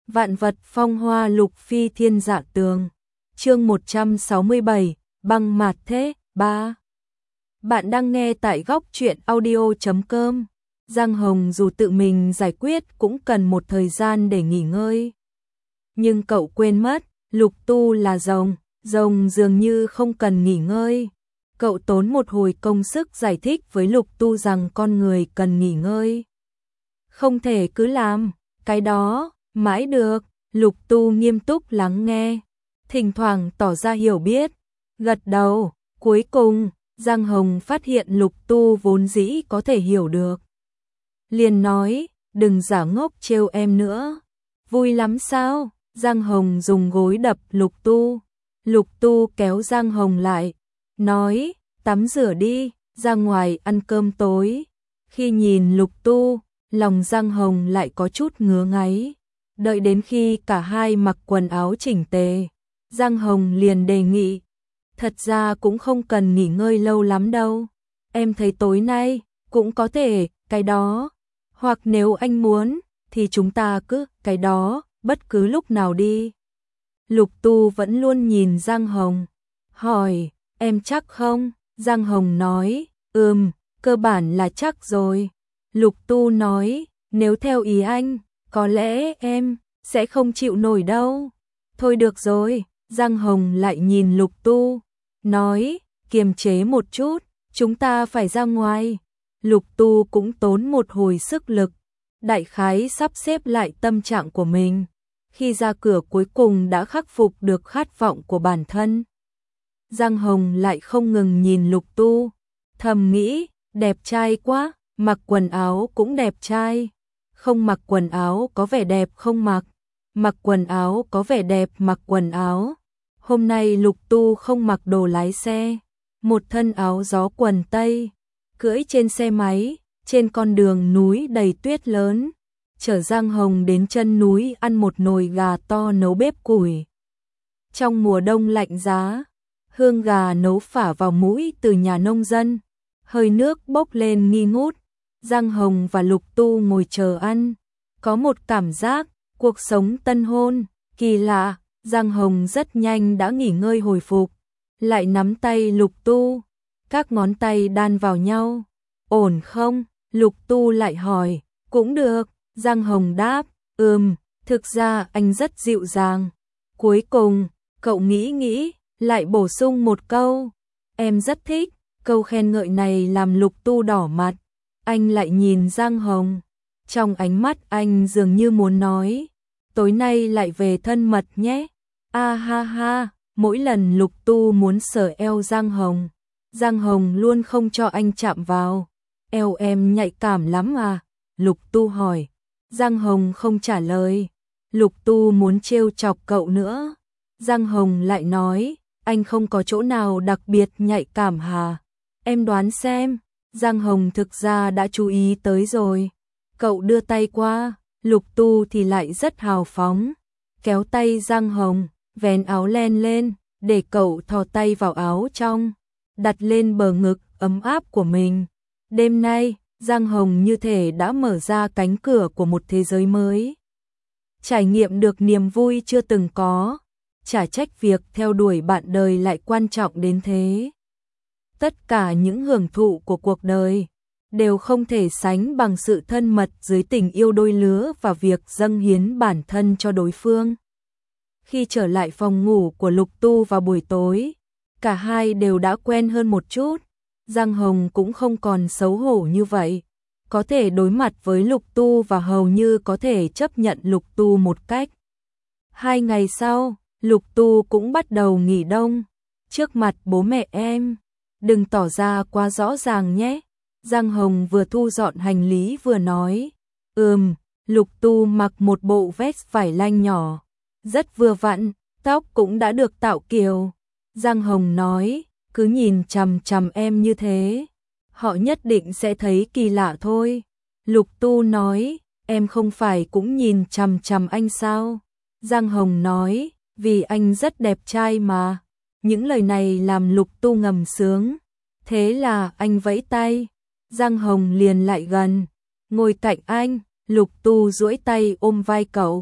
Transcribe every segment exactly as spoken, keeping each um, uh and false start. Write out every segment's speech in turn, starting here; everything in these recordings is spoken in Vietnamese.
Vạn vật phong hoa lục phi thiên dạ tường. Chương một trăm sáu mươi bảy, băng mạt thế, ba. Bạn đang nghe tại góc truyện audio chấm com. Giang Hồng dù tự mình giải quyết cũng cần một thời gian để nghỉ ngơi. Nhưng cậu quên mất, Lục Tu là rồng, rồng dường như không cần nghỉ ngơi. Cậu tốn một hồi công sức giải thích với Lục Tu rằng con người cần nghỉ ngơi. Không thể cứ làm cái đó mãi được. Lục Tu nghiêm túc lắng nghe, thỉnh thoảng tỏ ra hiểu biết, gật đầu. Cuối cùng, Giang Hồng phát hiện Lục Tu vốn dĩ có thể hiểu được. Liền nói, đừng giả ngốc trêu em nữa. Vui lắm sao? Giang Hồng dùng gối đập Lục Tu. Lục Tu kéo Giang Hồng lại, nói, tắm rửa đi, ra ngoài ăn cơm tối. Khi nhìn Lục Tu, lòng Giang Hồng lại có chút ngứa ngáy. Đợi đến khi cả hai mặc quần áo chỉnh tề, Giang Hồng liền đề nghị, thật ra cũng không cần nghỉ ngơi lâu lắm đâu. Em thấy tối nay cũng có thể cái đó, hoặc nếu anh muốn thì chúng ta cứ cái đó bất cứ lúc nào đi. Lục Tu vẫn luôn nhìn Giang Hồng, hỏi, em chắc không? Giang Hồng nói, ừm, cơ bản là chắc rồi. Lục Tu nói, nếu theo ý anh, có lẽ em sẽ không chịu nổi đâu. Thôi được rồi. Giang Hồng lại nhìn Lục Tu, nói, kiềm chế một chút, chúng ta phải ra ngoài. Lục Tu cũng tốn một hồi sức lực, đại khái sắp xếp lại tâm trạng của mình. Khi ra cửa cuối cùng đã khắc phục được khát vọng của bản thân. Giang Hồng lại không ngừng nhìn Lục Tu, thầm nghĩ, đẹp trai quá, mặc quần áo cũng đẹp trai. Không mặc quần áo có vẻ đẹp không mặc, mặc quần áo có vẻ đẹp mặc quần áo. Hôm nay Lục Tu không mặc đồ lái xe, một thân áo gió quần tây, cưỡi trên xe máy, trên con đường núi đầy tuyết lớn, chở Giang Hồng đến chân núi ăn một nồi gà to nấu bếp củi. Trong mùa đông lạnh giá, hương gà nấu phả vào mũi từ nhà nông dân, hơi nước bốc lên nghi ngút. Giang Hồng và Lục Tu ngồi chờ ăn, có một cảm giác cuộc sống tân hôn kỳ lạ. Giang Hồng rất nhanh đã nghỉ ngơi hồi phục, lại nắm tay Lục Tu, các ngón tay đan vào nhau. Ổn không? Lục Tu lại hỏi. Cũng được. Giang Hồng đáp, ừm, thực ra anh rất dịu dàng. Cuối cùng, cậu nghĩ nghĩ, lại bổ sung một câu, em rất thích. Câu khen ngợi này làm Lục Tu đỏ mặt. Anh lại nhìn Giang Hồng, trong ánh mắt anh dường như muốn nói, tối nay lại về thân mật nhé. A ha ha, mỗi lần Lục Tu muốn sờ eo Giang Hồng, Giang Hồng luôn không cho anh chạm vào. Eo em nhạy cảm lắm à? Lục Tu hỏi. Giang Hồng không trả lời. Lục Tu muốn trêu chọc cậu nữa. Giang Hồng lại nói, anh không có chỗ nào đặc biệt nhạy cảm hả? Em đoán xem. Giang Hồng thực ra đã chú ý tới rồi. Cậu đưa tay qua, Lục Tu thì lại rất hào phóng, kéo tay Giang Hồng, vén áo len lên, để cậu thò tay vào áo trong, đặt lên bờ ngực ấm áp của mình. Đêm nay, Giang Hồng như thể đã mở ra cánh cửa của một thế giới mới. Trải nghiệm được niềm vui chưa từng có, chả trách việc theo đuổi bạn đời lại quan trọng đến thế. Tất cả những hưởng thụ của cuộc đời đều không thể sánh bằng sự thân mật dưới tình yêu đôi lứa và việc dâng hiến bản thân cho đối phương. Khi trở lại phòng ngủ của Lục Tu vào buổi tối, cả hai đều đã quen hơn một chút. Giang Hồng cũng không còn xấu hổ như vậy, có thể đối mặt với Lục Tu và hầu như có thể chấp nhận Lục Tu một cách. Hai ngày sau, Lục Tu cũng bắt đầu nghỉ đông. Trước mặt bố mẹ em, đừng tỏ ra quá rõ ràng nhé. Giang Hồng vừa thu dọn hành lý vừa nói, ừm. Lục Tu mặc một bộ vest vải lanh nhỏ, rất vừa vặn, tóc cũng đã được tạo kiểu. Giang Hồng nói, cứ nhìn chằm chằm em như thế, họ nhất định sẽ thấy kỳ lạ thôi. Lục Tu nói, em không phải cũng nhìn chằm chằm anh sao? Giang Hồng nói, vì anh rất đẹp trai mà. Những lời này làm Lục Tu ngầm sướng. Thế là anh vẫy tay, Giang Hồng liền lại gần, ngồi cạnh anh. Lục Tu duỗi tay ôm vai cậu,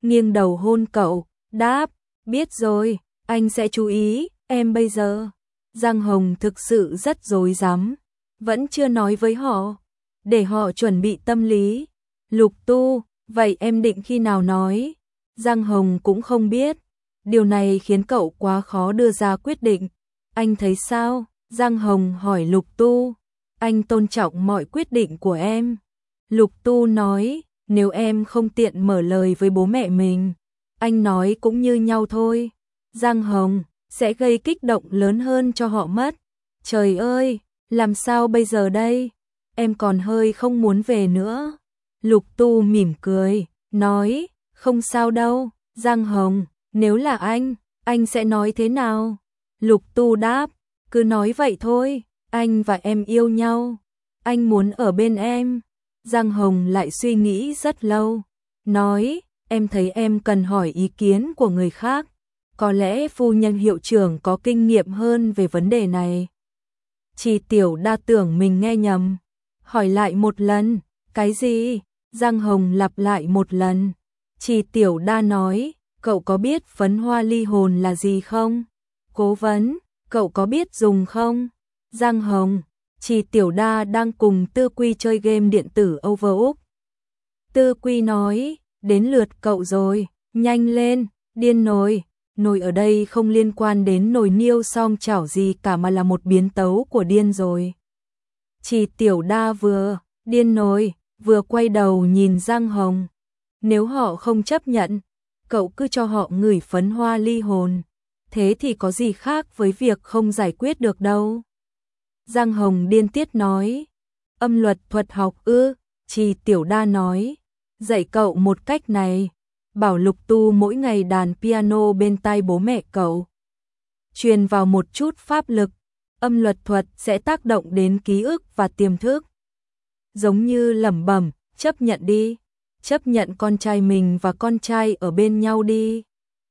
nghiêng đầu hôn cậu, đáp, biết rồi, anh sẽ chú ý, em bây giờ. Giang Hồng thực sự rất rối rắm, vẫn chưa nói với họ, để họ chuẩn bị tâm lý. Lục Tu, vậy em định khi nào nói? Giang Hồng cũng không biết, điều này khiến cậu quá khó đưa ra quyết định. Anh thấy sao? Giang Hồng hỏi Lục Tu. Anh tôn trọng mọi quyết định của em. Lục Tu nói, nếu em không tiện mở lời với bố mẹ mình, anh nói cũng như nhau thôi. Giang Hồng, sẽ gây kích động lớn hơn cho họ mất. Trời ơi, làm sao bây giờ đây? Em còn hơi không muốn về nữa. Lục Tu mỉm cười, nói, không sao đâu. Giang Hồng, nếu là anh, anh sẽ nói thế nào? Lục Tu đáp, cứ nói vậy thôi, anh và em yêu nhau. Anh muốn ở bên em. Giang Hồng lại suy nghĩ rất lâu, nói, em thấy em cần hỏi ý kiến của người khác. Có lẽ phu nhân hiệu trưởng có kinh nghiệm hơn về vấn đề này. Chị Tiểu Đa tưởng mình nghe nhầm, hỏi lại một lần, cái gì? Giang Hồng lặp lại một lần. Chị Tiểu Đa nói, cậu có biết phấn hoa ly hồn là gì không? Cố vấn, cậu có biết dùng không? Giang Hồng, chị Tiểu Đa đang cùng Tư Quy chơi game điện tử Overwatch. Tư Quy nói, đến lượt cậu rồi, nhanh lên, điên nồi. Nồi ở đây không liên quan đến nồi niêu song chảo gì cả mà là một biến tấu của điên rồi. Chị Tiểu Đa vừa điên nồi, vừa quay đầu nhìn Giang Hồng. Nếu họ không chấp nhận, cậu cứ cho họ ngửi phấn hoa ly hồn. Thế thì có gì khác với việc không giải quyết được đâu. Giang Hồng điên tiết nói. Âm luật thuật học ư? Chị Tiểu Đa nói. Dạy cậu một cách này. Bảo Lục Tu mỗi ngày đàn piano bên tai bố mẹ cậu. Truyền vào một chút pháp lực. Âm luật thuật sẽ tác động đến ký ức và tiềm thức. Giống như lẩm bẩm, chấp nhận đi. Chấp nhận con trai mình và con trai ở bên nhau đi.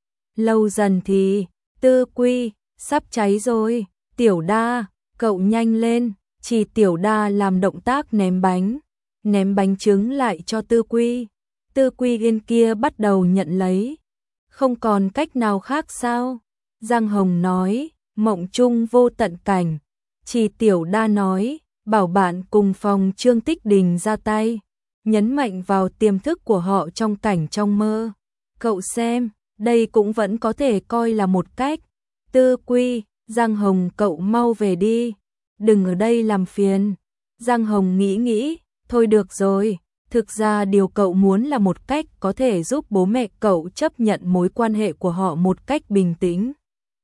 Lâu dần thì, Tư Quy, sắp cháy rồi. Tiểu Đa, cậu nhanh lên. Chị Tiểu Đa làm động tác ném bánh. Ném bánh trứng lại cho Tư Quy. Tư Quy yên kia bắt đầu nhận lấy. Không còn cách nào khác sao? Giang Hồng nói, mộng chung vô tận cảnh. Chị Tiểu Đa nói, bảo bạn cùng phòng Trương Tích Đình ra tay. Nhấn mạnh vào tiềm thức của họ trong cảnh trong mơ. Cậu xem, đây cũng vẫn có thể coi là một cách. Tư Quy, Giang Hồng cậu mau về đi. Đừng ở đây làm phiền. Giang Hồng nghĩ nghĩ, thôi được rồi. Thực ra điều cậu muốn là một cách có thể giúp bố mẹ cậu chấp nhận mối quan hệ của họ một cách bình tĩnh,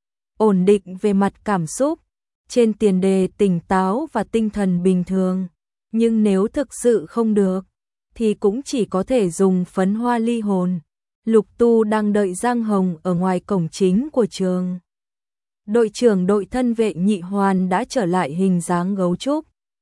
ổn định về mặt cảm xúc, trên tiền đề tỉnh táo và tinh thần bình thường. Nhưng nếu thực sự không được, thì cũng chỉ có thể dùng phấn hoa ly hồn. Lục Tu đang đợi Giang Hồng ở ngoài cổng chính của trường. Đội trưởng đội thân vệ Nhị Hoàn đã trở lại hình dáng gấu trúc.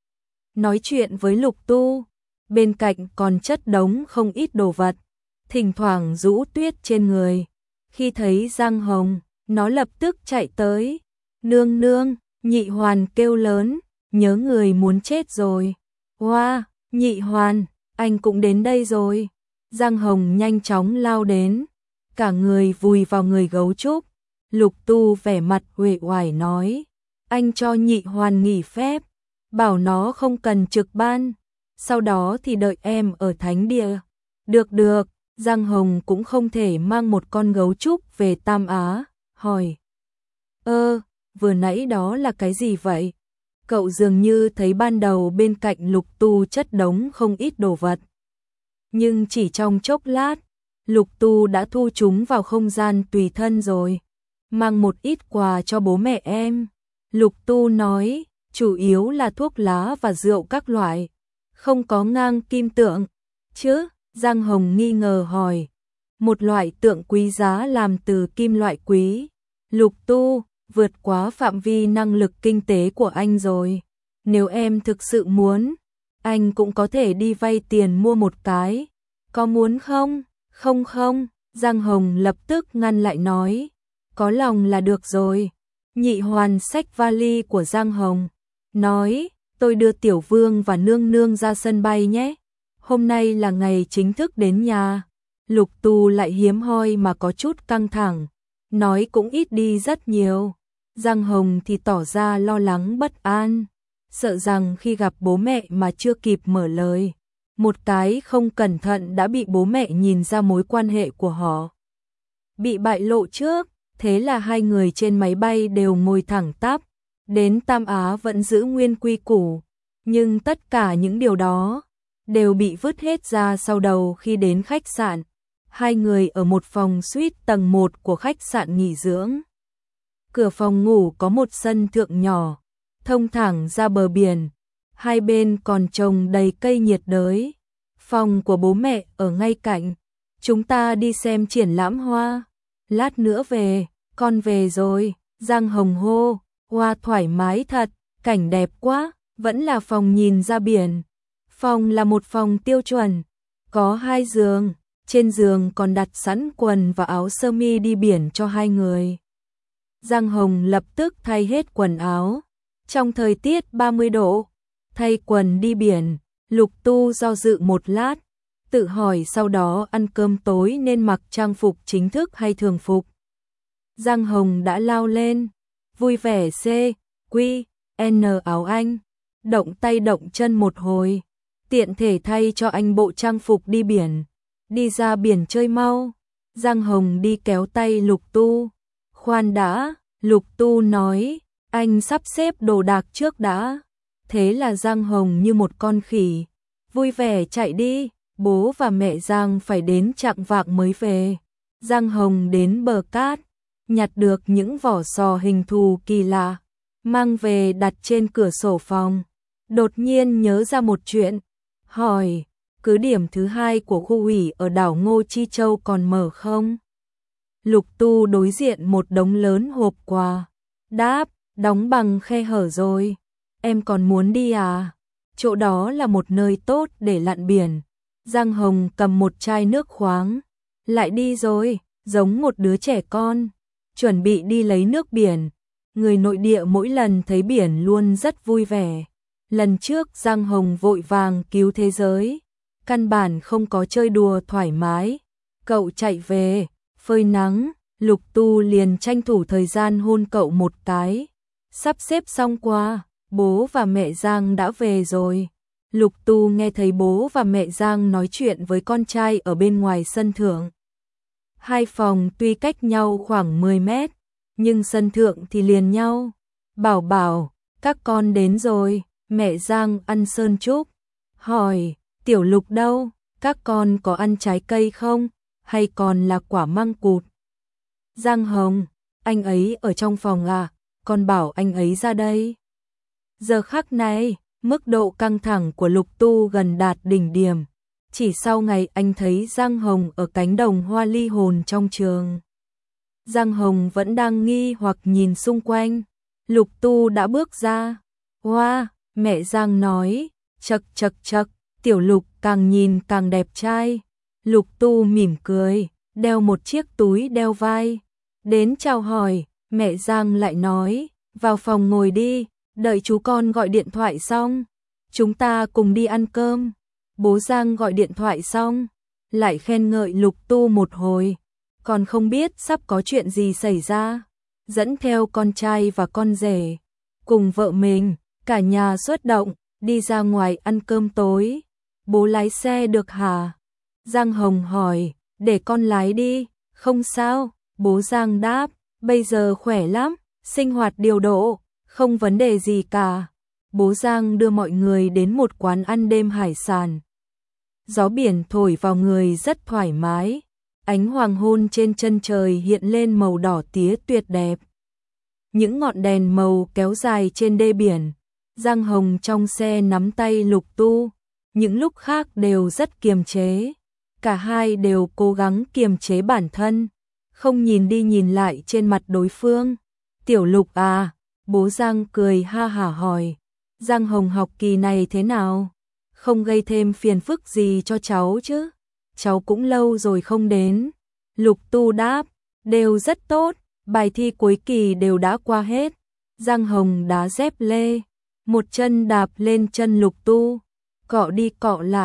Nói chuyện với Lục Tu. Bên cạnh còn chất đống không ít đồ vật, thỉnh thoảng rũ tuyết trên người. Khi thấy Giang Hồng, nó lập tức chạy tới. Nương nương, Nhị Hoàn kêu lớn, nhớ người muốn chết rồi. Wow, Nhị Hoàn, anh cũng đến đây rồi. Giang Hồng nhanh chóng lao đến, cả người vùi vào người gấu trúc. Lục Tu vẻ mặt uể oải nói, anh cho Nhị Hoàn nghỉ phép, bảo nó không cần trực ban. Sau đó thì đợi em ở thánh địa. Được được, Giang Hồng cũng không thể mang một con gấu trúc về Tam Á, hỏi. Ơ, vừa nãy đó là cái gì vậy? Cậu dường như thấy ban đầu bên cạnh Lục Tu chất đống không ít đồ vật. Nhưng chỉ trong chốc lát, Lục Tu đã thu chúng vào không gian tùy thân rồi. Mang một ít quà cho bố mẹ em. Lục Tu nói, chủ yếu là thuốc lá và rượu các loại. Không có ngang kim tượng, chứ? Giang Hồng nghi ngờ hỏi. Một loại tượng quý giá làm từ kim loại quý. Lục Tu, vượt quá phạm vi năng lực kinh tế của anh rồi. Nếu em thực sự muốn, anh cũng có thể đi vay tiền mua một cái. Có muốn không? Không không, Giang Hồng lập tức ngăn lại nói. Có lòng là được rồi. Nhị Hoàn xách vali của Giang Hồng, nói. Tôi đưa Tiểu Vương và Nương Nương ra sân bay nhé. Hôm nay là ngày chính thức đến nhà. Lục Tu lại hiếm hoi mà có chút căng thẳng, nói cũng ít đi rất nhiều. Giang Hồng thì tỏ ra lo lắng bất an, sợ rằng khi gặp bố mẹ mà chưa kịp mở lời, một cái không cẩn thận đã bị bố mẹ nhìn ra mối quan hệ của họ bị bại lộ trước. Thế là hai người trên máy bay đều ngồi thẳng tắp, đến Tam Á vẫn giữ nguyên quy củ, nhưng tất cả những điều đó đều bị vứt hết ra sau đầu khi đến khách sạn. Hai người ở một phòng suite tầng một của khách sạn nghỉ dưỡng. Cửa phòng ngủ có một sân thượng nhỏ, thông thẳng ra bờ biển, hai bên còn trồng đầy cây nhiệt đới. Phòng của bố mẹ ở ngay cạnh. Chúng ta đi xem triển lãm hoa, lát nữa về. Con về rồi, Giang Hồng hô. Hoa thoải mái thật, cảnh đẹp quá. Vẫn là phòng nhìn ra biển. Phòng là một phòng tiêu chuẩn, có hai giường, trên giường còn đặt sẵn quần và áo sơ mi đi biển cho hai người. Giang Hồng lập tức thay hết quần áo, trong thời tiết ba mươi độ, thay quần đi biển. Lục Tu do dự một lát, tự hỏi sau đó ăn cơm tối nên mặc trang phục chính thức hay thường phục. Giang Hồng đã lao lên, vui vẻ C, Quy, N áo anh, động tay động chân một hồi, tiện thể thay cho anh bộ trang phục đi biển, đi ra biển chơi mau. Giang Hồng đi kéo tay Lục Tu. Khoan đã, Lục Tu nói, anh sắp xếp đồ đạc trước đã. Thế là Giang Hồng như một con khỉ, vui vẻ chạy đi. Bố và mẹ Giang phải đến chạng vạng mới về. Giang Hồng đến bờ cát, nhặt được những vỏ sò hình thù kỳ lạ, mang về đặt trên cửa sổ phòng. Đột nhiên nhớ ra một chuyện, hỏi, cứ điểm thứ hai của khu ủy ở đảo Ngô Chi Châu còn mở không? Lục Tu đối diện một đống lớn hộp quà, đáp, đóng bằng khe hở rồi. Em còn muốn đi à? Chỗ đó là một nơi tốt để lặn biển. Giang Hồng cầm một chai nước khoáng, lại đi rồi, giống một đứa trẻ con, chuẩn bị đi lấy nước biển. Người nội địa mỗi lần thấy biển luôn rất vui vẻ. Lần trước Giang Hồng vội vàng cứu thế giới, căn bản không có chơi đùa thoải mái. Cậu chạy về, phơi nắng, Lục Tu liền tranh thủ thời gian hôn cậu một cái. Sắp xếp xong qua, bố và mẹ Giang đã về rồi. Lục Tu nghe thấy bố và mẹ Giang nói chuyện với con trai ở bên ngoài sân thượng. Hai phòng tuy cách nhau khoảng mười mét, nhưng sân thượng thì liền nhau. Bảo bảo, các con đến rồi. Mẹ Giang ăn sơn trúc, hỏi, Tiểu Lục đâu? Các con có ăn trái cây không? Hay còn là quả măng cụt? Giang Hồng, anh ấy ở trong phòng à? Con bảo anh ấy ra đây. Giờ khắc này, mức độ căng thẳng của Lục Tu gần đạt đỉnh điểm. Chỉ sau ngày anh thấy Giang Hồng ở cánh đồng hoa ly hồn trong trường. Giang Hồng vẫn đang nghi hoặc nhìn xung quanh. Lục Tu đã bước ra. Hoa, mẹ Giang nói, chật chật chật, Tiểu Lục càng nhìn càng đẹp trai. Lục Tu mỉm cười, đeo một chiếc túi đeo vai. Đến chào hỏi, mẹ Giang lại nói, vào phòng ngồi đi, đợi chú con gọi điện thoại xong, chúng ta cùng đi ăn cơm. Bố Giang gọi điện thoại xong, lại khen ngợi Lục Tu một hồi, còn không biết sắp có chuyện gì xảy ra. Dẫn theo con trai và con rể, cùng vợ mình, cả nhà xuất động, đi ra ngoài ăn cơm tối. Bố lái xe được hả? Giang Hồng hỏi, để con lái đi, không sao. Bố Giang đáp, bây giờ khỏe lắm, sinh hoạt điều độ, không vấn đề gì cả. Bố Giang đưa mọi người đến một quán ăn đêm hải sản. Gió biển thổi vào người rất thoải mái, ánh hoàng hôn trên chân trời hiện lên màu đỏ tía tuyệt đẹp. Những ngọn đèn màu kéo dài trên đê biển. Giang Hồng trong xe nắm tay Lục Tu, những lúc khác đều rất kiềm chế. Cả hai đều cố gắng kiềm chế bản thân, không nhìn đi nhìn lại trên mặt đối phương. Tiểu Lục à, bố Giang cười ha hả hỏi, Giang Hồng học kỳ này thế nào? Không gây thêm phiền phức gì cho cháu chứ? Cháu cũng lâu rồi không đến. Lục Tu đáp, đều rất tốt, bài thi cuối kỳ đều đã qua hết. Giang Hồng đá dép lê, một chân đạp lên chân Lục Tu, cọ đi cọ lại,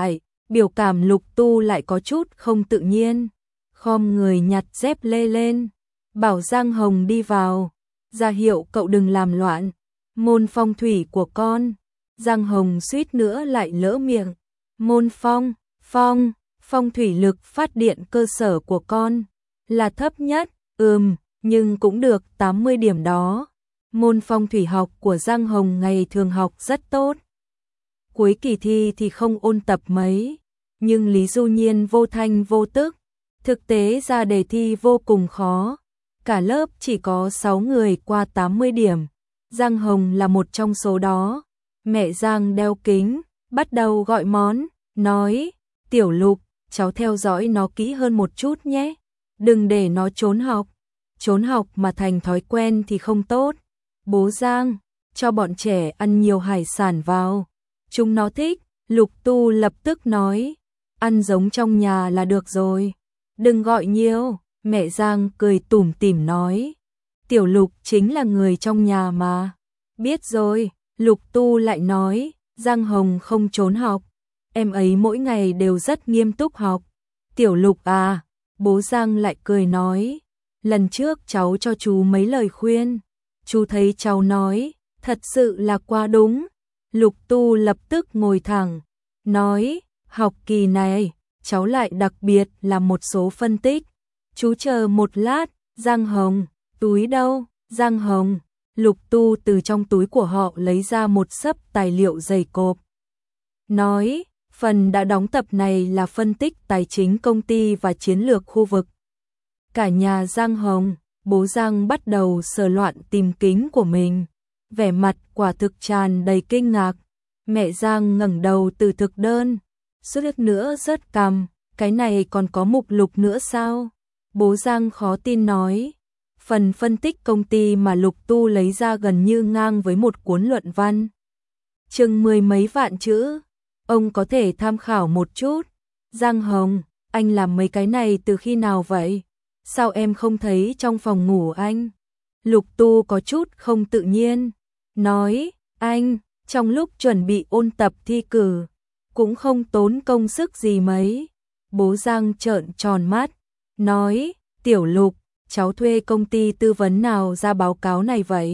biểu cảm Lục Tu lại có chút không tự nhiên, khom người nhặt dép lê lên, bảo Giang Hồng đi vào, ra hiệu cậu đừng làm loạn môn phong thủy của con. Giang Hồng suýt nữa lại lỡ miệng. Môn phong, phong, phong thủy lực phát điện cơ sở của con là thấp nhất, ừm, nhưng cũng được tám mươi điểm đó. Môn phong thủy học của Giang Hồng ngày thường học rất tốt. Cuối kỳ thi thì không ôn tập mấy, nhưng Lý Du Nhiên vô thanh vô tức, thực tế ra đề thi vô cùng khó. Cả lớp chỉ có sáu người qua tám mươi điểm, Giang Hồng là một trong số đó. Mẹ Giang đeo kính, bắt đầu gọi món, nói, Tiểu Lục, cháu theo dõi nó kỹ hơn một chút nhé, đừng để nó trốn học, trốn học mà thành thói quen thì không tốt. Bố Giang, cho bọn trẻ ăn nhiều hải sản vào, chúng nó thích. Lục Tu lập tức nói, ăn giống trong nhà là được rồi, đừng gọi nhiều. Mẹ Giang cười tủm tỉm nói, Tiểu Lục chính là người trong nhà mà. Biết rồi. Lục Tu lại nói, Giang Hồng không trốn học, em ấy mỗi ngày đều rất nghiêm túc học. Tiểu Lục à, bố Giang lại cười nói, lần trước cháu cho chú mấy lời khuyên, chú thấy cháu nói, thật sự là quá đúng. Lục Tu lập tức ngồi thẳng, nói, học kỳ này, cháu lại đặc biệt là một số phân tích. Chú chờ một lát. Giang Hồng, túi đâu? Giang Hồng. Lục Tu từ trong túi của họ lấy ra một xấp tài liệu dày cộp. Nói, phần đã đóng tập này là phân tích tài chính công ty và chiến lược khu vực. Cả nhà Giang Hồng, bố Giang bắt đầu sờ loạn tìm kính của mình, vẻ mặt quả thực tràn đầy kinh ngạc. Mẹ Giang ngẩng đầu từ thực đơn, suýt nữa rớt cằm, cái này còn có mục lục nữa sao? Bố Giang khó tin nói, phần phân tích công ty mà Lục Tu lấy ra gần như ngang với một cuốn luận văn, chừng mười mấy vạn chữ, ông có thể tham khảo một chút. Giang Hồng, anh làm mấy cái này từ khi nào vậy? Sao em không thấy trong phòng ngủ anh? Lục Tu có chút không tự nhiên, nói, anh, trong lúc chuẩn bị ôn tập thi cử, cũng không tốn công sức gì mấy. Bố Giang trợn tròn mắt, nói, Tiểu Lục, cháu thuê công ty tư vấn nào ra báo cáo này vậy?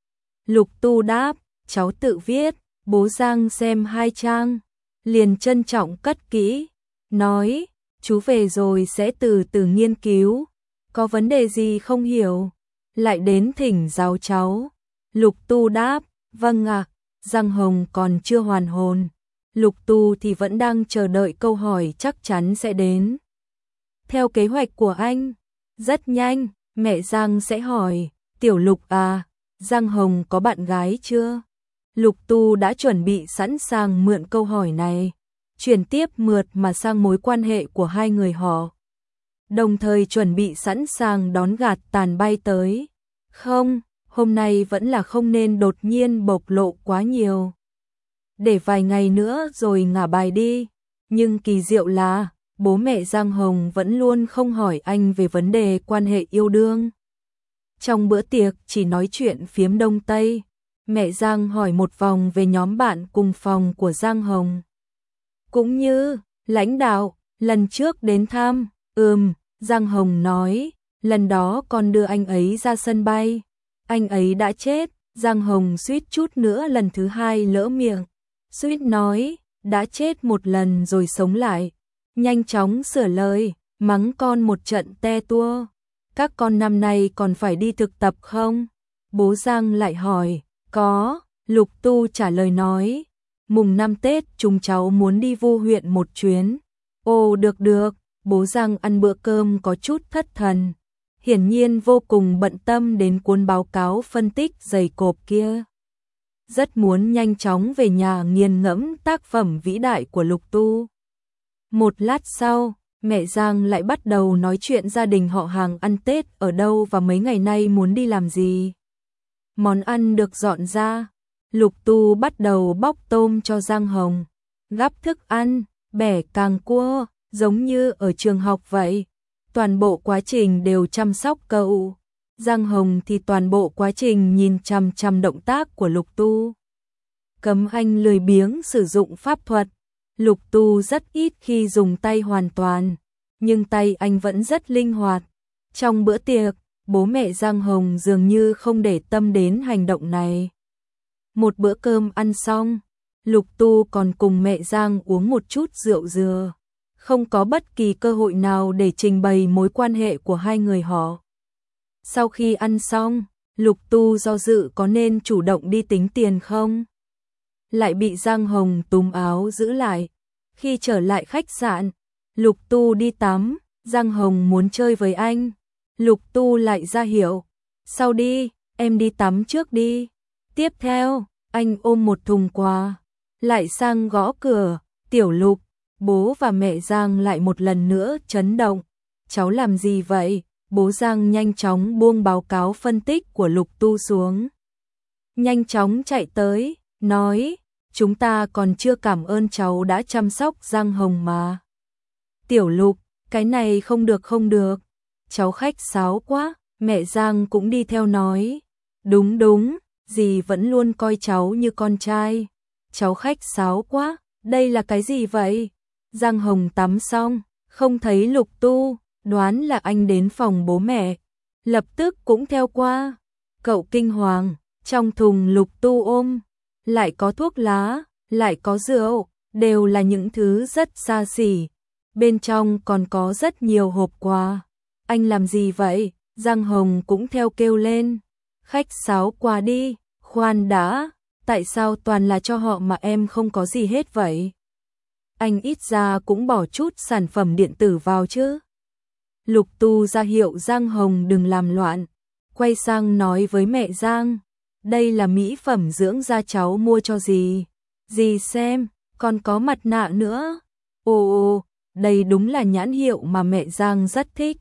Lục Tu đáp, cháu tự viết. Bố Giang xem hai trang, liền trân trọng cất kỹ, nói, chú về rồi sẽ từ từ nghiên cứu, có vấn đề gì không hiểu, lại đến thỉnh giáo cháu. Lục Tu đáp, vâng ạ. Giang Hồng còn chưa hoàn hồn, Lục Tu thì vẫn đang chờ đợi câu hỏi chắc chắn sẽ đến. Theo kế hoạch của anh, rất nhanh, mẹ Giang sẽ hỏi, Tiểu Lục à, Giang Hồng có bạn gái chưa? Lục Tu đã chuẩn bị sẵn sàng mượn câu hỏi này, chuyển tiếp mượt mà sang mối quan hệ của hai người họ, đồng thời chuẩn bị sẵn sàng đón gạt tàn bay tới. Không, hôm nay vẫn là không nên đột nhiên bộc lộ quá nhiều, để vài ngày nữa rồi ngả bài đi. Nhưng kỳ diệu là, bố mẹ Giang Hồng vẫn luôn không hỏi anh về vấn đề quan hệ yêu đương. Trong bữa tiệc chỉ nói chuyện phiếm đông tây, mẹ Giang hỏi một vòng về nhóm bạn cùng phòng của Giang Hồng, cũng như lãnh đạo lần trước đến thăm. Ừm, Giang Hồng nói, lần đó con đưa anh ấy ra sân bay, anh ấy đã chết. Giang Hồng suýt chút nữa lần thứ hai lỡ miệng, suýt nói, đã chết một lần rồi sống lại, nhanh chóng sửa lời, mắng con một trận te tua. Các con năm nay còn phải đi thực tập không? Bố Giang lại hỏi. Có. Lục Tu trả lời nói, mùng năm Tết chúng cháu muốn đi Vu huyện một chuyến. Ồ, được được. Bố Giang ăn bữa cơm có chút thất thần, hiển nhiên vô cùng bận tâm đến cuốn báo cáo phân tích dày cộp kia, rất muốn nhanh chóng về nhà nghiền ngẫm tác phẩm vĩ đại của Lục Tu. Một lát sau, mẹ Giang lại bắt đầu nói chuyện gia đình họ hàng ăn Tết ở đâu và mấy ngày nay muốn đi làm gì. Món ăn được dọn ra, Lục Tu bắt đầu bóc tôm cho Giang Hồng, gắp thức ăn, bẻ càng cua, giống như ở trường học vậy. Toàn bộ quá trình đều chăm sóc cậu. Giang Hồng thì toàn bộ quá trình nhìn chằm chằm động tác của Lục Tu. Cấm anh lười biếng sử dụng pháp thuật, Lục Tu rất ít khi dùng tay hoàn toàn, nhưng tay anh vẫn rất linh hoạt. Trong bữa tiệc, bố mẹ Giang Hồng dường như không để tâm đến hành động này. Một bữa cơm ăn xong, Lục Tu còn cùng mẹ Giang uống một chút rượu dừa. Không có bất kỳ cơ hội nào để trình bày mối quan hệ của hai người họ. Sau khi ăn xong, Lục Tu do dự có nên chủ động đi tính tiền không? Lại bị Giang Hồng túm áo giữ lại. Khi trở lại khách sạn, Lục Tu đi tắm, Giang Hồng muốn chơi với anh. Lục Tu lại ra hiệu, sau đi, em đi tắm trước đi. Tiếp theo, anh ôm một thùng quà, lại sang gõ cửa. Tiểu Lục, bố và mẹ Giang lại một lần nữa chấn động. Cháu làm gì vậy? Bố Giang nhanh chóng buông báo cáo phân tích của Lục Tu xuống. Nhanh chóng chạy tới, nói, chúng ta còn chưa cảm ơn cháu đã chăm sóc Giang Hồng mà. Tiểu Lục, cái này không được không được, cháu khách sáo quá. Mẹ Giang cũng đi theo nói, đúng đúng, dì vẫn luôn coi cháu như con trai. Cháu khách sáo quá, đây là cái gì vậy? Giang Hồng tắm xong, không thấy Lục Tu, đoán là anh đến phòng bố mẹ, lập tức cũng theo qua. Cậu kinh hoàng, trong thùng Lục Tu ôm, lại có thuốc lá, lại có rượu, đều là những thứ rất xa xỉ. Bên trong còn có rất nhiều hộp quà. Anh làm gì vậy? Giang Hồng cũng theo kêu lên. Khách sáo quà đi, khoan đã, tại sao toàn là cho họ mà em không có gì hết vậy? Anh ít ra cũng bỏ chút sản phẩm điện tử vào chứ. Lục Tu ra hiệu Giang Hồng đừng làm loạn, quay sang nói với mẹ Giang, đây là mỹ phẩm dưỡng da cháu mua cho dì. Dì xem, còn có mặt nạ nữa. Ồ ồ, đây đúng là nhãn hiệu mà mẹ Giang rất thích.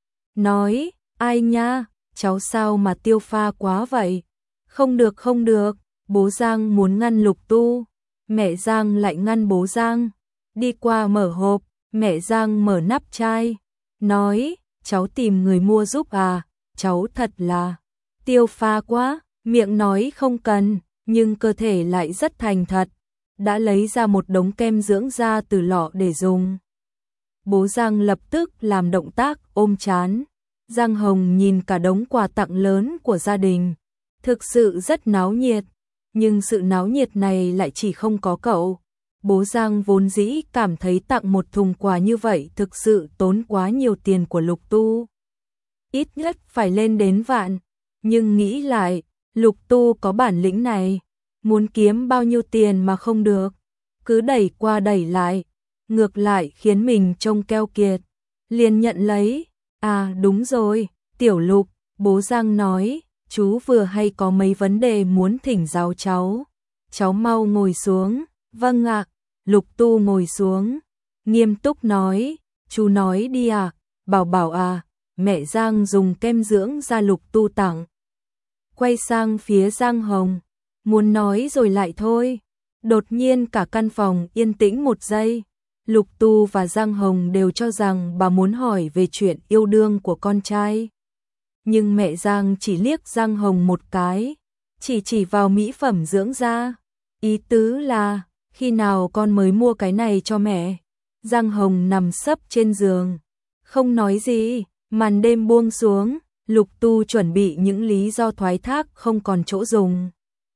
Nói, ai nha, cháu sao mà tiêu pha quá vậy? Không được không được, bố Giang muốn ngăn Lục Tu, mẹ Giang lại ngăn bố Giang. Đi qua mở hộp, mẹ Giang mở nắp chai, nói, cháu tìm người mua giúp à, cháu thật là tiêu pha quá, miệng nói không cần, nhưng cơ thể lại rất thành thật, đã lấy ra một đống kem dưỡng da từ lọ để dùng. Bố Giang lập tức làm động tác ôm trán. Giang Hồng nhìn cả đống quà tặng lớn của gia đình, thực sự rất náo nhiệt, nhưng sự náo nhiệt này lại chỉ không có cậu. Bố Giang vốn dĩ cảm thấy tặng một thùng quà như vậy thực sự tốn quá nhiều tiền của Lục Tu. Ít nhất phải lên đến vạn, nhưng nghĩ lại, Lục Tu có bản lĩnh này, muốn kiếm bao nhiêu tiền mà không được, cứ đẩy qua đẩy lại, ngược lại khiến mình trông keo kiệt, liền nhận lấy. À đúng rồi, Tiểu Lục, bố Giang nói, chú vừa hay có mấy vấn đề muốn thỉnh giáo cháu. Cháu mau ngồi xuống. Vâng ạ. Lục Tu ngồi xuống, nghiêm túc nói, chú nói đi à, Bảo Bảo à. Mẹ Giang dùng kem dưỡng da Lục Tu tặng. Quay sang phía Giang Hồng, muốn nói rồi lại thôi. Đột nhiên cả căn phòng yên tĩnh một giây. Lục Tu và Giang Hồng đều cho rằng bà muốn hỏi về chuyện yêu đương của con trai. Nhưng mẹ Giang chỉ liếc Giang Hồng một cái, chỉ chỉ vào mỹ phẩm dưỡng da. Ý tứ là, khi nào con mới mua cái này cho mẹ? Giang Hồng nằm sấp trên giường, không nói gì, màn đêm buông xuống, Lục Tu chuẩn bị những lý do thoái thác không còn chỗ dùng.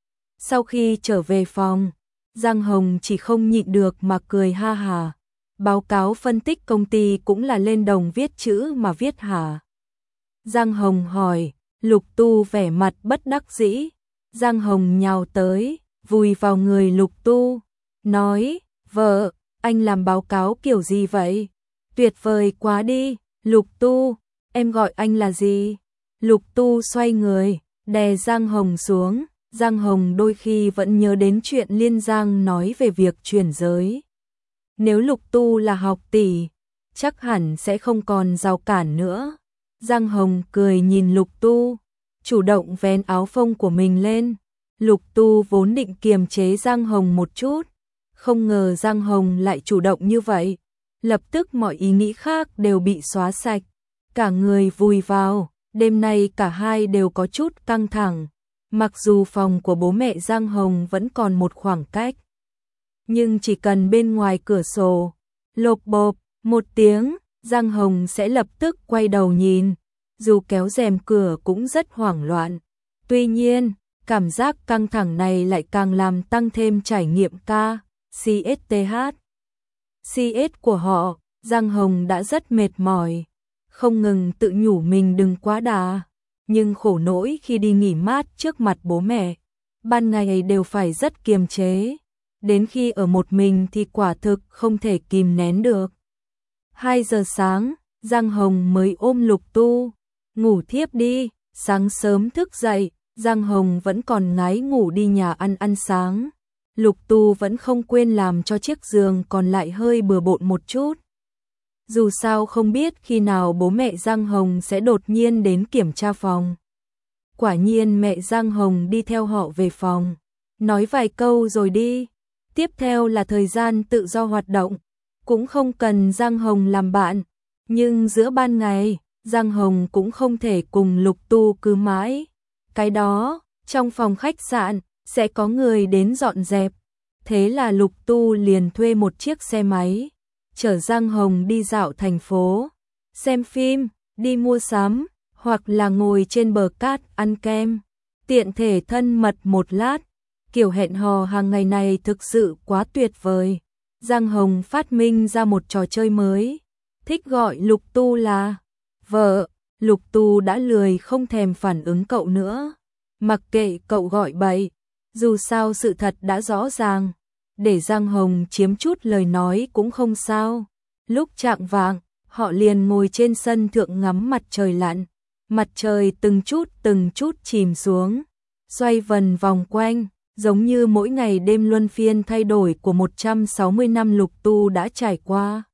Sau khi trở về phòng, Giang Hồng chỉ không nhịn được mà cười ha hà. Báo cáo phân tích công ty cũng là lên đồng viết chữ mà viết hả? Giang Hồng hỏi, Lục Tu vẻ mặt bất đắc dĩ. Giang Hồng nhào tới, vùi vào người Lục Tu, nói, vợ, anh làm báo cáo kiểu gì vậy? Tuyệt vời quá đi, Lục Tu, em gọi anh là gì? Lục Tu xoay người, đè Giang Hồng xuống. Giang Hồng đôi khi vẫn nhớ đến chuyện Liên Giang nói về việc chuyển giới. Nếu Lục Tu là học tỷ, chắc hẳn sẽ không còn rào cản nữa. Giang Hồng cười nhìn Lục Tu, chủ động vén áo phông của mình lên. Lục Tu vốn định kiềm chế Giang Hồng một chút, không ngờ Giang Hồng lại chủ động như vậy. Lập tức mọi ý nghĩ khác đều bị xóa sạch, cả người vùi vào. Đêm nay cả hai đều có chút căng thẳng, mặc dù phòng của bố mẹ Giang Hồng vẫn còn một khoảng cách. nhưng chỉ cần bên ngoài cửa sổ, lộp bộp, một tiếng, Giang Hồng sẽ lập tức quay đầu nhìn, dù kéo rèm cửa cũng rất hoảng loạn. Tuy nhiên, cảm giác căng thẳng này lại càng làm tăng thêm trải nghiệm ca, xê ét tê hát. xê ét của họ, Giang Hồng đã rất mệt mỏi, không ngừng tự nhủ mình đừng quá đà, nhưng khổ nỗi khi đi nghỉ mát trước mặt bố mẹ, ban ngày đều phải rất kiềm chế, đến khi ở một mình thì quả thực không thể kìm nén được. hai giờ sáng, Giang Hồng mới ôm Lục Tu, ngủ thiếp đi, sáng sớm thức dậy, Giang Hồng vẫn còn ngái ngủ đi nhà ăn ăn sáng. Lục Tu vẫn không quên làm cho chiếc giường còn lại hơi bừa bộn một chút. Dù sao không biết khi nào bố mẹ Giang Hồng sẽ đột nhiên đến kiểm tra phòng. Quả nhiên mẹ Giang Hồng đi theo họ về phòng, nói vài câu rồi đi. Tiếp theo là thời gian tự do hoạt động, cũng không cần Giang Hồng làm bạn. Nhưng giữa ban ngày, Giang Hồng cũng không thể cùng Lục Tu cứ mãi. Cái đó, trong phòng khách sạn, sẽ có người đến dọn dẹp. Thế là Lục Tu liền thuê một chiếc xe máy, chở Giang Hồng đi dạo thành phố, xem phim, đi mua sắm, hoặc là ngồi trên bờ cát ăn kem, tiện thể thân mật một lát. Kiểu hẹn hò hàng ngày này thực sự quá tuyệt vời. Giang Hồng phát minh ra một trò chơi mới, thích gọi Lục Tu là vợ. Lục Tu đã lười không thèm phản ứng cậu nữa, mặc kệ cậu gọi bậy, dù sao sự thật đã rõ ràng, để Giang Hồng chiếm chút lời nói cũng không sao. Lúc chạng vạng, họ liền ngồi trên sân thượng ngắm mặt trời lặn, mặt trời từng chút từng chút chìm xuống, xoay vần vòng quanh, giống như mỗi ngày đêm luân phiên thay đổi của một trăm sáu mươi năm Lục Tu đã trải qua.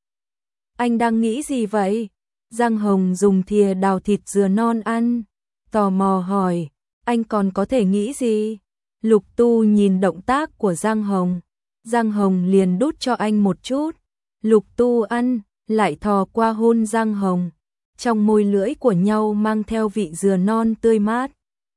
Anh đang nghĩ gì vậy? Giang Hồng dùng thìa đào thịt dừa non ăn, tò mò hỏi, anh còn có thể nghĩ gì? Lục Tu nhìn động tác của Giang Hồng, Giang Hồng liền đút cho anh một chút. Lục Tu ăn, lại thò qua hôn Giang Hồng, trong môi lưỡi của nhau mang theo vị dừa non tươi mát.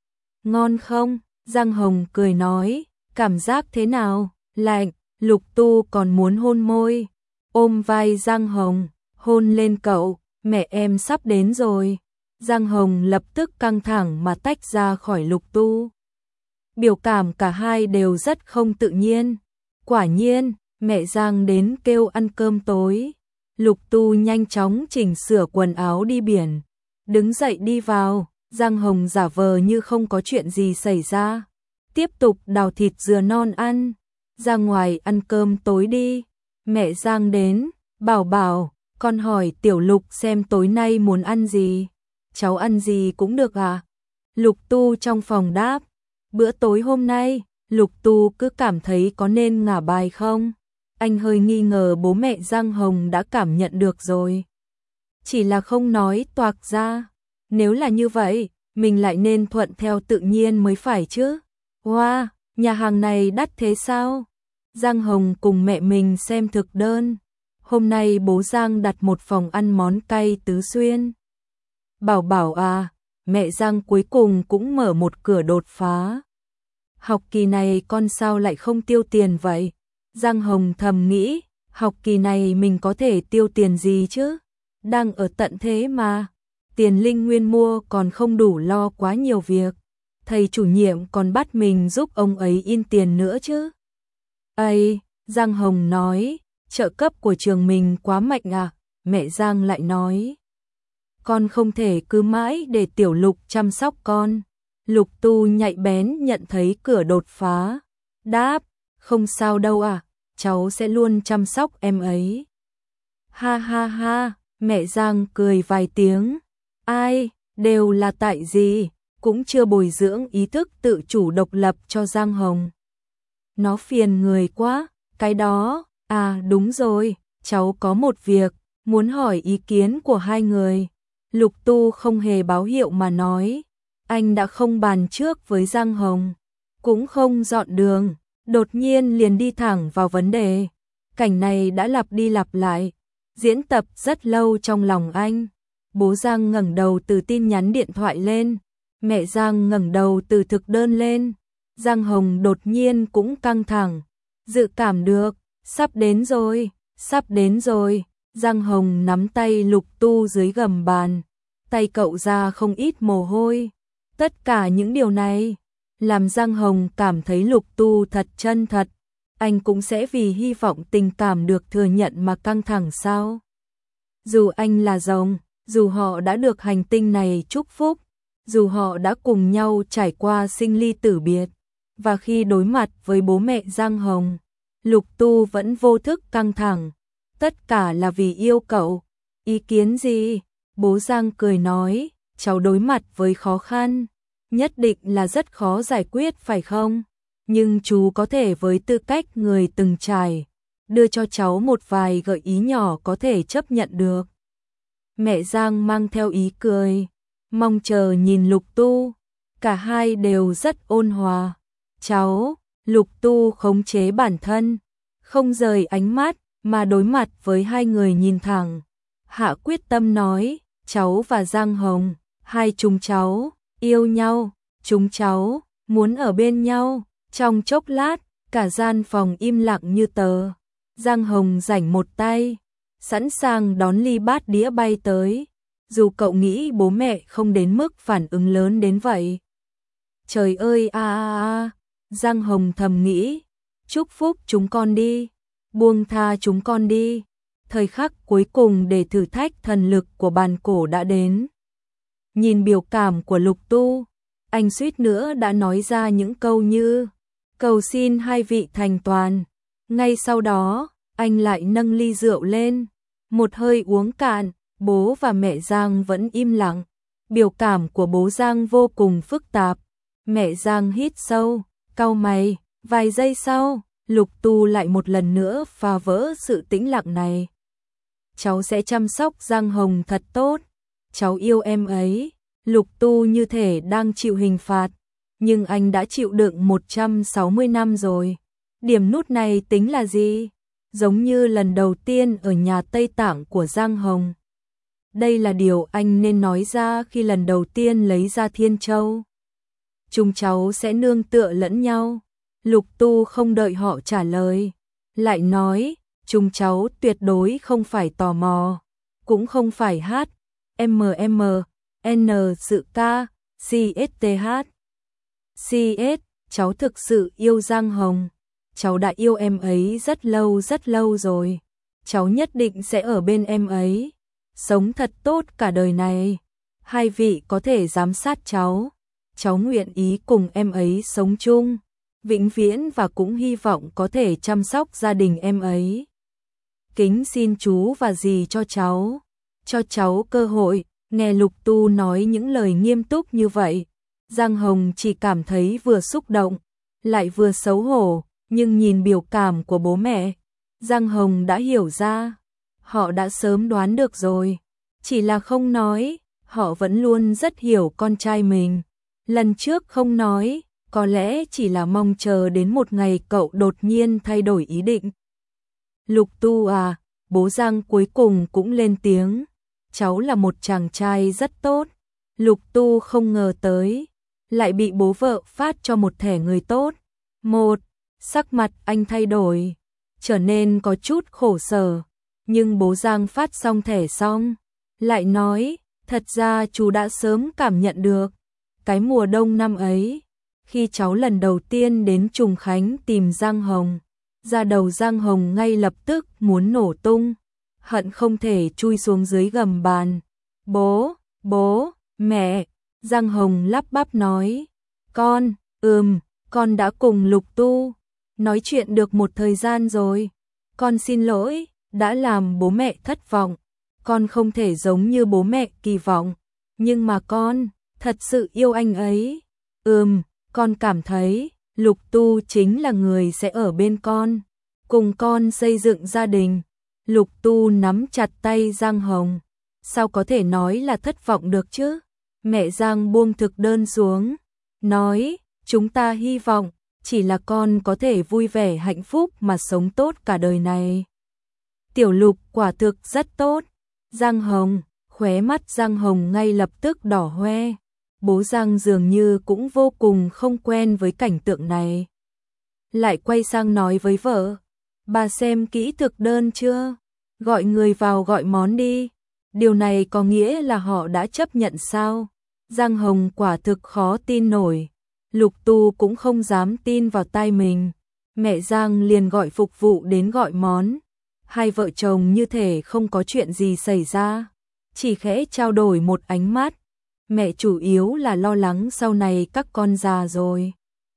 Ngon không? Giang Hồng cười nói, cảm giác thế nào? Lạnh. Lục Tu còn muốn hôn môi, ôm vai Giang Hồng, hôn lên cậu, mẹ em sắp đến rồi. Giang Hồng lập tức căng thẳng mà tách ra khỏi Lục Tu. Biểu cảm cả hai đều rất không tự nhiên. Quả nhiên, mẹ Giang đến kêu ăn cơm tối. Lục Tu nhanh chóng chỉnh sửa quần áo đi biển, đứng dậy đi vào. Giang Hồng giả vờ như không có chuyện gì xảy ra, tiếp tục đào thịt dừa non ăn. Ra ngoài ăn cơm tối đi. Mẹ Giang đến, bảo bảo, con hỏi Tiểu Lục xem tối nay muốn ăn gì. Cháu ăn gì cũng được à? Lục Tu trong phòng đáp. Bữa tối hôm nay, Lục Tu cứ cảm thấy có nên ngả bài không? Anh hơi nghi ngờ bố mẹ Giang Hồng đã cảm nhận được rồi, chỉ là không nói toạc ra. Nếu là như vậy, mình lại nên thuận theo tự nhiên mới phải chứ. Wow, nhà hàng này đắt thế sao? Giang Hồng cùng mẹ mình xem thực đơn. Hôm nay bố Giang đặt một phòng ăn món cay tứ xuyên. Bảo bảo à, mẹ Giang cuối cùng cũng mở một cửa đột phá. Học kỳ này con sao lại không tiêu tiền vậy? Giang Hồng thầm nghĩ, học kỳ này mình có thể tiêu tiền gì chứ? Đang ở tận thế mà. Tiền linh nguyên mua còn không đủ lo quá nhiều việc. Thầy chủ nhiệm còn bắt mình giúp ông ấy in tiền nữa chứ. Ây, Giang Hồng nói, trợ cấp của trường mình quá mạnh à? Mẹ Giang lại nói, con không thể cứ mãi để Tiểu Lục chăm sóc con. Lục Tu nhạy bén nhận thấy cửa đột phá, đáp, không sao đâu à, cháu sẽ luôn chăm sóc em ấy. Ha ha ha, mẹ Giang cười vài tiếng. Ai, đều là tại gì, cũng chưa bồi dưỡng ý thức tự chủ độc lập cho Giang Hồng. Nó phiền người quá, cái đó, à đúng rồi, cháu có một việc, muốn hỏi ý kiến của hai người. Lục Tu không hề báo hiệu mà nói, anh đã không bàn trước với Giang Hồng, cũng không dọn đường, đột nhiên liền đi thẳng vào vấn đề. Cảnh này đã lặp đi lặp lại, diễn tập rất lâu trong lòng anh. Bố Giang ngẩng đầu từ tin nhắn điện thoại lên, mẹ Giang ngẩng đầu từ thực đơn lên. Giang Hồng đột nhiên cũng căng thẳng, dự cảm được, Sắp đến rồi, sắp đến rồi. Giang Hồng nắm tay Lục Tu dưới gầm bàn, tay cậu ra không ít mồ hôi. Tất cả những điều này làm Giang Hồng cảm thấy Lục Tu thật chân thật. Anh cũng sẽ vì hy vọng tình cảm được thừa nhận mà căng thẳng sao? Dù anh là rồng, dù họ đã được hành tinh này chúc phúc, dù họ đã cùng nhau trải qua sinh ly tử biệt, và khi đối mặt với bố mẹ Giang Hồng, Lục Tu vẫn vô thức căng thẳng. Tất cả là vì yêu cậu. Ý kiến gì? Bố Giang cười nói, cháu đối mặt với khó khăn, nhất định là rất khó giải quyết phải không? Nhưng chú có thể với tư cách người từng trải, đưa cho cháu một vài gợi ý nhỏ có thể chấp nhận được. Mẹ Giang mang theo ý cười, mong chờ nhìn Lục Tu, cả hai đều rất ôn hòa. Cháu, Lục Tu khống chế bản thân, không rời ánh mắt, mà đối mặt với hai người nhìn thẳng. Hạ quyết tâm nói, cháu và Giang Hồng, hai chúng cháu, yêu nhau, chúng cháu, muốn ở bên nhau. Trong chốc lát, cả gian phòng im lặng như tờ. Giang Hồng rảnh một tay, sẵn sàng đón ly bát đĩa bay tới. Dù cậu nghĩ bố mẹ không đến mức phản ứng lớn đến vậy. Trời ơi a a a, Giang Hồng thầm nghĩ, chúc phúc chúng con đi, buông tha chúng con đi. Thời khắc cuối cùng để thử thách thần lực của bàn cổ đã đến. Nhìn biểu cảm của Lục Tu, anh suýt nữa đã nói ra những câu như cầu xin hai vị thành toàn. Ngay sau đó, anh lại nâng ly rượu lên, một hơi uống cạn. Bố và mẹ Giang vẫn im lặng. Biểu cảm của bố Giang vô cùng phức tạp. Mẹ Giang hít sâu, cau mày. Vài giây sau, Lục Tu lại một lần nữa phá vỡ sự tĩnh lặng này. Cháu sẽ chăm sóc Giang Hồng thật tốt. Cháu yêu em ấy. Lục Tu như thể đang chịu hình phạt, nhưng anh đã chịu đựng một trăm sáu mươi năm rồi. Điểm nút này tính là gì? Giống như lần đầu tiên ở nhà Tây Tạng của Giang Hồng. Đây là điều anh nên nói ra khi lần đầu tiên lấy ra Thiên Châu. Chúng cháu sẽ nương tựa lẫn nhau. Lục Tu không đợi họ trả lời, lại nói, chúng cháu tuyệt đối không phải tò mò, cũng không phải hát, M M, N sự ca, C S T H. C S, cháu thực sự yêu Giang Hồng. Cháu đã yêu em ấy rất lâu rất lâu rồi. Cháu nhất định sẽ ở bên em ấy, sống thật tốt cả đời này. Hai vị có thể giám sát cháu. Cháu nguyện ý cùng em ấy sống chung, vĩnh viễn, và cũng hy vọng có thể chăm sóc gia đình em ấy. Kính xin chú và dì cho cháu, cho cháu cơ hội. Nghe Lục Tu nói những lời nghiêm túc như vậy, Giang Hồng chỉ cảm thấy vừa xúc động, lại vừa xấu hổ, nhưng nhìn biểu cảm của bố mẹ, Giang Hồng đã hiểu ra. Họ đã sớm đoán được rồi, chỉ là không nói. Họ vẫn luôn rất hiểu con trai mình. Lần trước không nói, có lẽ chỉ là mong chờ đến một ngày cậu đột nhiên thay đổi ý định. Lục Tu à, bố Giang cuối cùng cũng lên tiếng. Cháu là một chàng trai rất tốt. Lục Tu không ngờ tới, lại bị bố vợ phát cho một thẻ người tốt. Một, sắc mặt anh thay đổi, trở nên có chút khổ sở. Nhưng bố Giang phát xong thẻ xong, lại nói, thật ra chú đã sớm cảm nhận được. Cái mùa đông năm ấy, khi cháu lần đầu tiên đến Trùng Khánh tìm Giang Hồng, da đầu Giang Hồng ngay lập tức muốn nổ tung, hận không thể chui xuống dưới gầm bàn. Bố, bố, mẹ, Giang Hồng lắp bắp nói, con, ừm, con đã cùng Lục Tu nói chuyện được một thời gian rồi. Con xin lỗi, đã làm bố mẹ thất vọng. Con không thể giống như bố mẹ kỳ vọng, nhưng mà con thật sự yêu anh ấy. Ừm, con cảm thấy Lục Tu chính là người sẽ ở bên con, cùng con xây dựng gia đình. Lục Tu nắm chặt tay Giang Hồng. Sao có thể nói là thất vọng được chứ? Mẹ Giang buông thực đơn xuống, nói, chúng ta hy vọng chỉ là con có thể vui vẻ hạnh phúc mà sống tốt cả đời này. Tiểu Lục quả thực rất tốt. Giang Hồng, khóe mắt Giang Hồng ngay lập tức đỏ hoe. Bố Giang dường như cũng vô cùng không quen với cảnh tượng này. Lại quay sang nói với vợ, bà xem kỹ thực đơn chưa? Gọi người vào gọi món đi. Điều này có nghĩa là họ đã chấp nhận sao? Giang Hồng quả thực khó tin nổi. Lục Tu cũng không dám tin vào tai mình. Mẹ Giang liền gọi phục vụ đến gọi món. Hai vợ chồng như thể không có chuyện gì xảy ra, chỉ khẽ trao đổi một ánh mắt. Mẹ chủ yếu là lo lắng sau này các con già rồi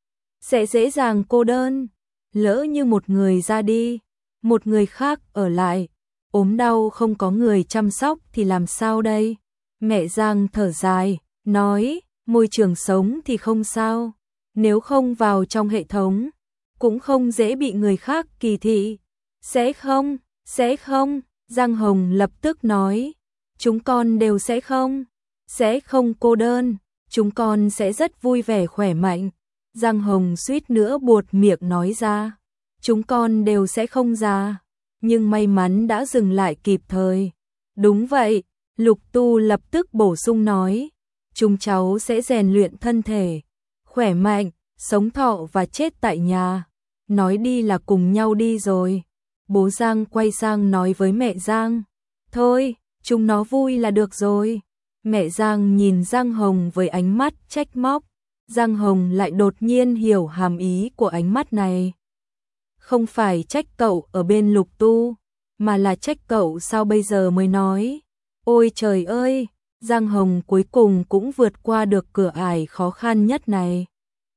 sẽ dễ dàng cô đơn, lỡ như một người ra đi, một người khác ở lại, ốm đau không có người chăm sóc thì làm sao đây? Mẹ Giang thở dài, nói, môi trường sống thì không sao, nếu không vào trong hệ thống, cũng không dễ bị người khác kỳ thị. Sẽ không, sẽ không, Giang Hồng lập tức nói, chúng con đều sẽ không, sẽ không cô đơn, chúng con sẽ rất vui vẻ khỏe mạnh. Giang Hồng suýt nữa buột miệng nói ra, chúng con đều sẽ không già, nhưng may mắn đã dừng lại kịp thời. Đúng vậy, Lục Tu lập tức bổ sung nói, chúng cháu sẽ rèn luyện thân thể, khỏe mạnh, sống thọ và chết tại nhà. Nói đi là cùng nhau đi rồi. Bố Giang quay sang nói với mẹ Giang, thôi, chúng nó vui là được rồi. Mẹ Giang nhìn Giang Hồng với ánh mắt trách móc. Giang Hồng lại đột nhiên hiểu hàm ý của ánh mắt này. Không phải trách cậu ở bên Lục Tu, mà là trách cậu sao bây giờ mới nói. Ôi trời ơi, Giang Hồng cuối cùng cũng vượt qua được cửa ải khó khăn nhất này.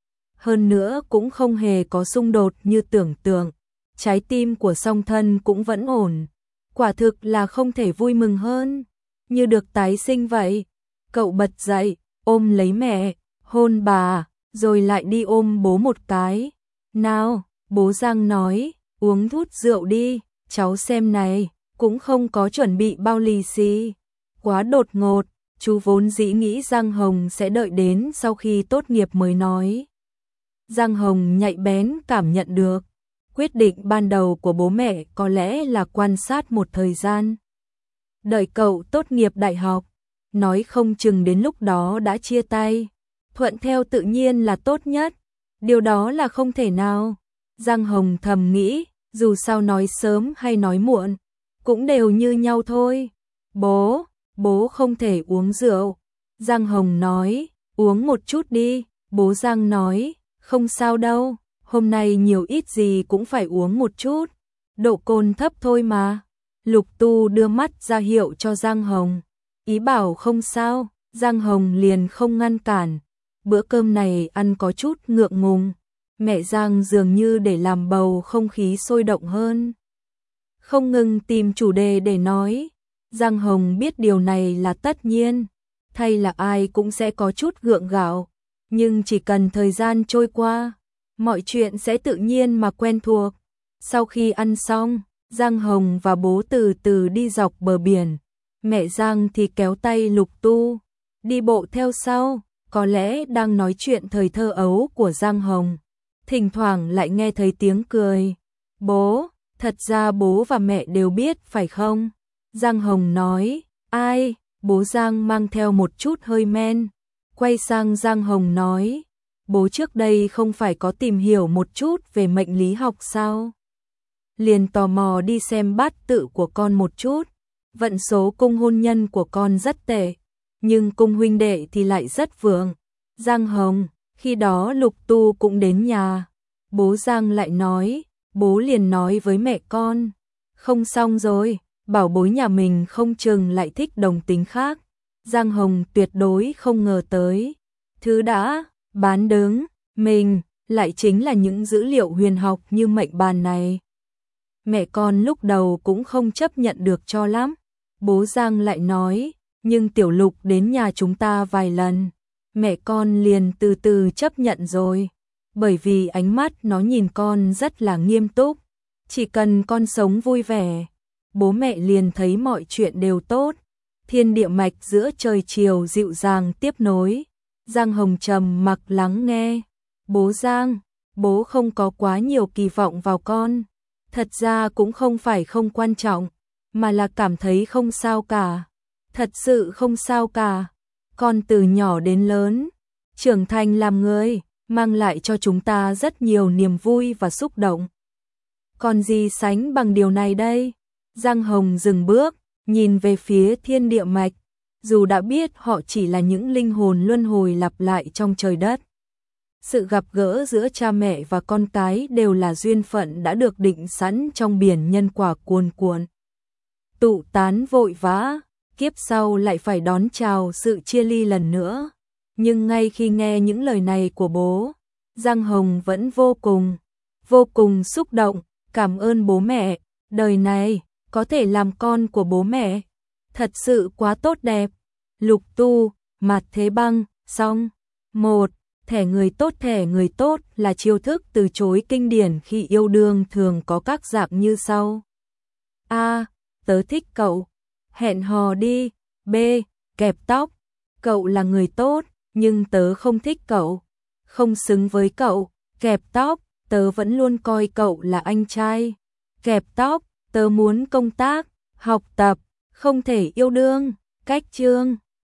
Hơn nữa cũng không hề có xung đột như tưởng tượng. Trái tim của song thân cũng vẫn ổn. Quả thực là không thể vui mừng hơn, như được tái sinh vậy. Cậu bật dậy, ôm lấy mẹ, hôn bà, rồi lại đi ôm bố một cái. Nào, bố Giang nói, uống chút rượu đi, cháu xem này, cũng không có chuẩn bị bao lì xì. Quá đột ngột, chú vốn dĩ nghĩ Giang Hồng sẽ đợi đến sau khi tốt nghiệp mới nói. Giang Hồng nhạy bén cảm nhận được, quyết định ban đầu của bố mẹ có lẽ là quan sát một thời gian. Đợi cậu tốt nghiệp đại học, nói không chừng đến lúc đó đã chia tay. Thuận theo tự nhiên là tốt nhất, điều đó là không thể nào. Giang Hồng thầm nghĩ, dù sao nói sớm hay nói muộn, cũng đều như nhau thôi. Bố, bố không thể uống rượu. Giang Hồng nói, uống một chút đi. Bố Giang nói, không sao đâu, hôm nay nhiều ít gì cũng phải uống một chút. Độ cồn thấp thôi mà. Lục Tu đưa mắt ra hiệu cho Giang Hồng, ý bảo không sao. Giang Hồng liền không ngăn cản. Bữa cơm này ăn có chút ngượng ngùng. Mẹ Giang dường như để làm bầu không khí sôi động hơn, không ngừng tìm chủ đề để nói. Giang Hồng biết điều này là tất nhiên, thay là ai cũng sẽ có chút gượng gạo, nhưng chỉ cần thời gian trôi qua, mọi chuyện sẽ tự nhiên mà quen thuộc. Sau khi ăn xong, Giang Hồng và bố từ từ đi dọc bờ biển. Mẹ Giang thì kéo tay Lục Tu, đi bộ theo sau, có lẽ đang nói chuyện thời thơ ấu của Giang Hồng. Thỉnh thoảng lại nghe thấy tiếng cười. Bố, thật ra bố và mẹ đều biết phải không? Giang Hồng nói, ai? Bố Giang mang theo một chút hơi men. Quay sang Giang Hồng nói, bố trước đây không phải có tìm hiểu một chút về mệnh lý học sao? Liền tò mò đi xem bát tự của con một chút. Vận số cung hôn nhân của con rất tệ, nhưng cung huynh đệ thì lại rất vượng. Giang Hồng, khi đó Lục Tu cũng đến nhà. Bố Giang lại nói, bố liền nói với mẹ con, không xong rồi, bảo bối nhà mình không chừng lại thích đồng tính khác. Giang Hồng tuyệt đối không ngờ tới. Thứ đã bán đứng mình lại chính là những dữ liệu huyền học như mệnh bàn này. Mẹ con lúc đầu cũng không chấp nhận được cho lắm. Bố Giang lại nói, nhưng Tiểu Lục đến nhà chúng ta vài lần, mẹ con liền từ từ chấp nhận rồi. Bởi vì ánh mắt nó nhìn con rất là nghiêm túc. Chỉ cần con sống vui vẻ, bố mẹ liền thấy mọi chuyện đều tốt. Thiên địa mạch giữa trời chiều dịu dàng tiếp nối. Giang Hồng trầm mặc lắng nghe. Bố Giang, bố không có quá nhiều kỳ vọng vào con. Thật ra cũng không phải không quan trọng, mà là cảm thấy không sao cả. Thật sự không sao cả. Con từ nhỏ đến lớn, trưởng thành làm người, mang lại cho chúng ta rất nhiều niềm vui và xúc động. Còn gì sánh bằng điều này đây? Giang Hồng dừng bước, nhìn về phía thiên địa mạch, dù đã biết họ chỉ là những linh hồn luân hồi lặp lại trong trời đất. Sự gặp gỡ giữa cha mẹ và con cái đều là duyên phận đã được định sẵn trong biển nhân quả cuồn cuộn. Tụ tán vội vã, kiếp sau lại phải đón chào sự chia ly lần nữa. Nhưng ngay khi nghe những lời này của bố, Giang Hồng vẫn vô cùng, vô cùng xúc động, cảm ơn bố mẹ, đời này có thể làm con của bố mẹ, thật sự quá tốt đẹp. Lục Tu, Mạt Thế Băng, xong. Một, thẻ người tốt. Thẻ người tốt là chiêu thức từ chối kinh điển khi yêu đương, thường có các dạng như sau. A. Tớ thích cậu, hẹn hò đi. B. Kẹp tóc, cậu là người tốt, nhưng tớ không thích cậu, không xứng với cậu. Kẹp tóc, tớ vẫn luôn coi cậu là anh trai. Kẹp tóc, tớ muốn công tác, học tập, không thể yêu đương. Cách chương